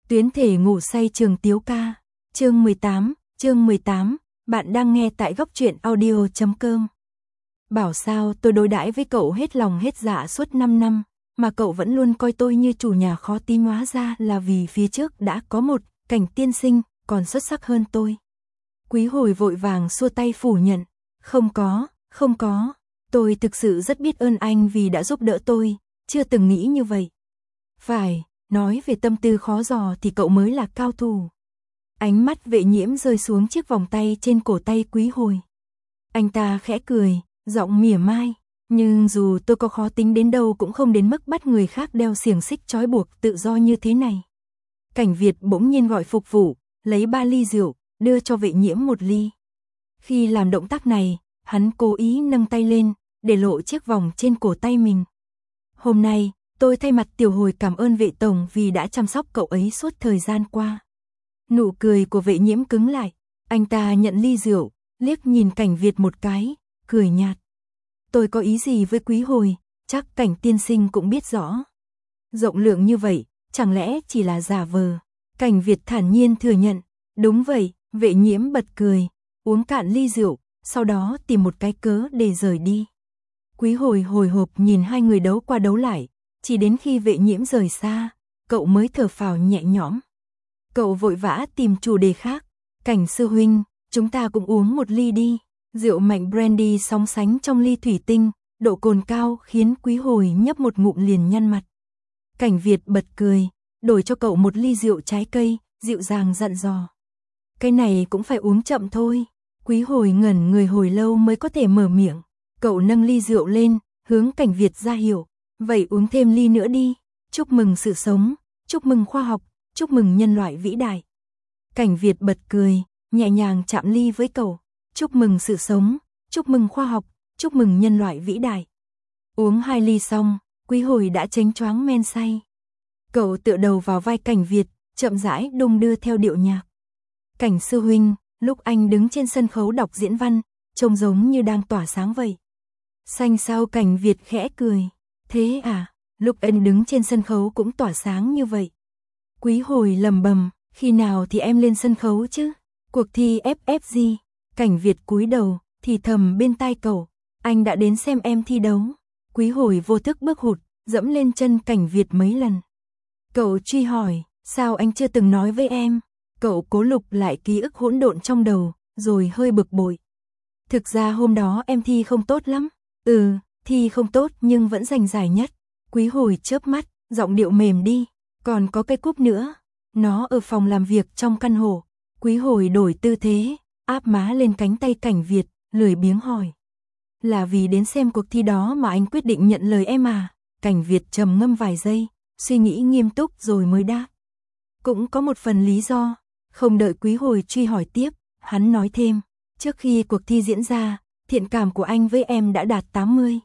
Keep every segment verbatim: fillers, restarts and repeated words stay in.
Tuyến thể ngủ say trường Tiếu ca. Chương mười tám, chương mười tám, bạn đang nghe tại góc truyện audio chấm com. Bảo sao tôi đối đãi với cậu hết lòng hết dạ suốt năm năm, mà cậu vẫn luôn coi tôi như chủ nhà khó tin, hóa ra là vì phía trước đã có một Cảnh tiên sinh còn xuất sắc hơn tôi. Quý Hồi vội vàng xua tay phủ nhận. Không có, không có, tôi thực sự rất biết ơn anh vì đã giúp đỡ tôi, chưa từng nghĩ như vậy. Phải, nói về tâm tư khó dò thì cậu mới là cao thủ. Ánh mắt Vệ Nhiễm rơi xuống chiếc vòng tay trên cổ tay Quý Hồi. Anh ta khẽ cười, giọng mỉa mai, nhưng dù tôi có khó tính đến đâu cũng không đến mức bắt người khác đeo xiềng xích trói buộc tự do như thế này. Cảnh Việt bỗng nhiên gọi phục vụ, lấy ba ly rượu, đưa cho Vệ Nhiễm một ly. Khi làm động tác này, hắn cố ý nâng tay lên, để lộ chiếc vòng trên cổ tay mình. Hôm nay, tôi thay mặt Tiểu Hồi cảm ơn Vệ tổng vì đã chăm sóc cậu ấy suốt thời gian qua. Nụ cười của Vệ Nhiễm cứng lại, anh ta nhận ly rượu, liếc nhìn Cảnh Việt một cái, cười nhạt. Tôi có ý gì với Quý Hồi, chắc Cảnh tiên sinh cũng biết rõ. Rộng lượng như vậy, chẳng lẽ chỉ là giả vờ? Cảnh Việt thản nhiên thừa nhận. Đúng vậy. Vệ Nhiễm bật cười, uống cạn ly rượu, sau đó tìm một cái cớ để rời đi. Quý Hồi hồi hộp nhìn hai người đấu qua đấu lại, chỉ đến khi Vệ Nhiễm rời xa, cậu mới thở phào nhẹ nhõm. Cậu vội vã tìm chủ đề khác. Cảnh sư huynh, chúng ta cũng uống một ly đi. Rượu mạnh brandy sóng sánh trong ly thủy tinh, độ cồn cao khiến Quý Hồi nhấp một ngụm liền nhăn mặt. Cảnh Việt bật cười, đổi cho cậu một ly rượu trái cây, dịu dàng dặn dò. Cái này cũng phải uống chậm thôi. Quý Hồi ngẩn người hồi lâu mới có thể mở miệng. Cậu nâng ly rượu lên, hướng Cảnh Việt ra hiệu. Vậy uống thêm ly nữa đi. Chúc mừng sự sống, chúc mừng khoa học, chúc mừng nhân loại vĩ đại. Cảnh Việt bật cười, nhẹ nhàng chạm ly với cậu. Chúc mừng sự sống, chúc mừng khoa học, chúc mừng nhân loại vĩ đại. Uống hai ly xong, Quý Hồi đã chánh choáng men say. Cậu tựa đầu vào vai Cảnh Việt, chậm rãi đung đưa theo điệu nhạc. Cảnh sư huynh, lúc anh đứng trên sân khấu đọc diễn văn, trông giống như đang tỏa sáng vậy. Xanh sao? Cảnh Việt khẽ cười. Thế à, lúc anh đứng trên sân khấu cũng tỏa sáng như vậy. Quý Hồi lầm bầm, khi nào thì em lên sân khấu chứ? Cuộc thi ép ép giê. Cảnh Việt cúi đầu, thì thầm bên tai cậu, anh đã đến xem em thi đấu. Quý Hồi vô thức bước hụt, dẫm lên chân Cảnh Việt mấy lần. Cậu truy hỏi, sao anh chưa từng nói với em? Cậu cố lục lại ký ức hỗn độn trong đầu, rồi hơi bực bội. Thực ra hôm đó em thi không tốt lắm. Ừ, thi không tốt nhưng vẫn giành giải nhất. Quý Hồi chớp mắt, giọng điệu mềm đi. Còn có cái cúp nữa. Nó ở phòng làm việc trong căn hộ. Quý Hồi đổi tư thế, áp má lên cánh tay Cảnh Việt, lười biếng hỏi. Là vì đến xem cuộc thi đó mà anh quyết định nhận lời em à? Cảnh Việt trầm ngâm vài giây, suy nghĩ nghiêm túc rồi mới đáp. Cũng có một phần lý do. Không đợi Quý Hồi truy hỏi tiếp, hắn nói thêm. Trước khi cuộc thi diễn ra, thiện cảm của anh với em đã đạt tám mươi.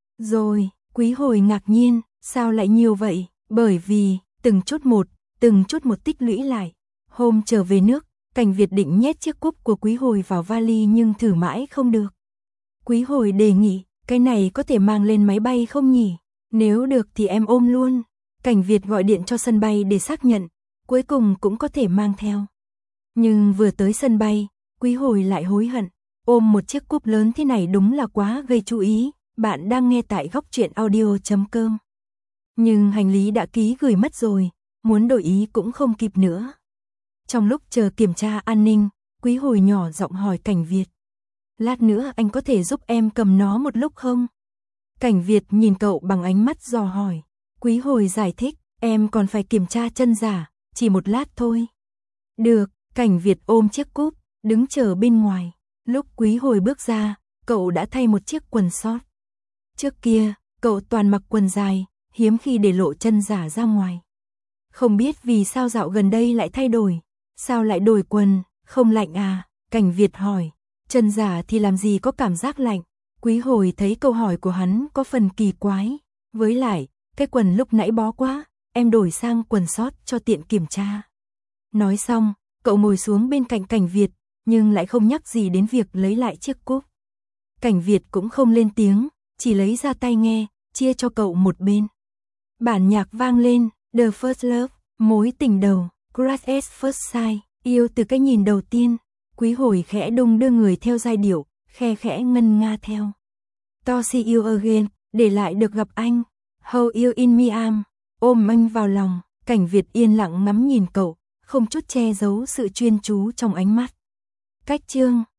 Rồi, Quý Hồi ngạc nhiên, sao lại nhiều vậy? Bởi vì, từng chút một, từng chút một tích lũy lại. Hôm trở về nước, Cảnh Việt định nhét chiếc cúp của Quý Hồi vào vali nhưng thử mãi không được. Quý Hồi đề nghị, cái này có thể mang lên máy bay không nhỉ? Nếu được thì em ôm luôn. Cảnh Việt gọi điện cho sân bay để xác nhận, cuối cùng cũng có thể mang theo. Nhưng vừa tới sân bay, Quý Hồi lại hối hận, ôm một chiếc cúp lớn thế này đúng là quá gây chú ý. Bạn đang nghe tại góc truyện audio chấm com. Nhưng hành lý đã ký gửi mất rồi, muốn đổi ý cũng không kịp nữa. Trong lúc chờ kiểm tra an ninh, Quý Hồi nhỏ giọng hỏi Cảnh Việt. Lát nữa anh có thể giúp em cầm nó một lúc không? Cảnh Việt nhìn cậu bằng ánh mắt dò hỏi. Quý Hồi giải thích, em còn phải kiểm tra chân giả, chỉ một lát thôi. Được, Cảnh Việt ôm chiếc cúp, đứng chờ bên ngoài. Lúc Quý Hồi bước ra, cậu đã thay một chiếc quần short. Trước kia, cậu toàn mặc quần dài, hiếm khi để lộ chân giả ra ngoài. Không biết vì sao dạo gần đây lại thay đổi. Sao lại đổi quần, không lạnh à? Cảnh Việt hỏi. Chân giả thì làm gì có cảm giác lạnh. Quý Hồi thấy câu hỏi của hắn có phần kỳ quái. Với lại, cái quần lúc nãy bó quá, em đổi sang quần short cho tiện kiểm tra. Nói xong, cậu ngồi xuống bên cạnh Cảnh Việt, nhưng lại không nhắc gì đến việc lấy lại chiếc cúp. Cảnh Việt cũng không lên tiếng, chỉ lấy ra tai nghe, chia cho cậu một bên. Bản nhạc vang lên, The First Love, mối tình đầu. Crush at first sight, yêu từ cái nhìn đầu tiên. Quý hồi khẽ đung đưa người theo giai điệu, khe khẽ ngân nga theo. To see you again, để lại được gặp anh. Hold you in my arm, ôm anh vào lòng. Cảnh Việt yên lặng ngắm nhìn cậu, không chút che giấu sự chuyên chú trong ánh mắt. Cách chương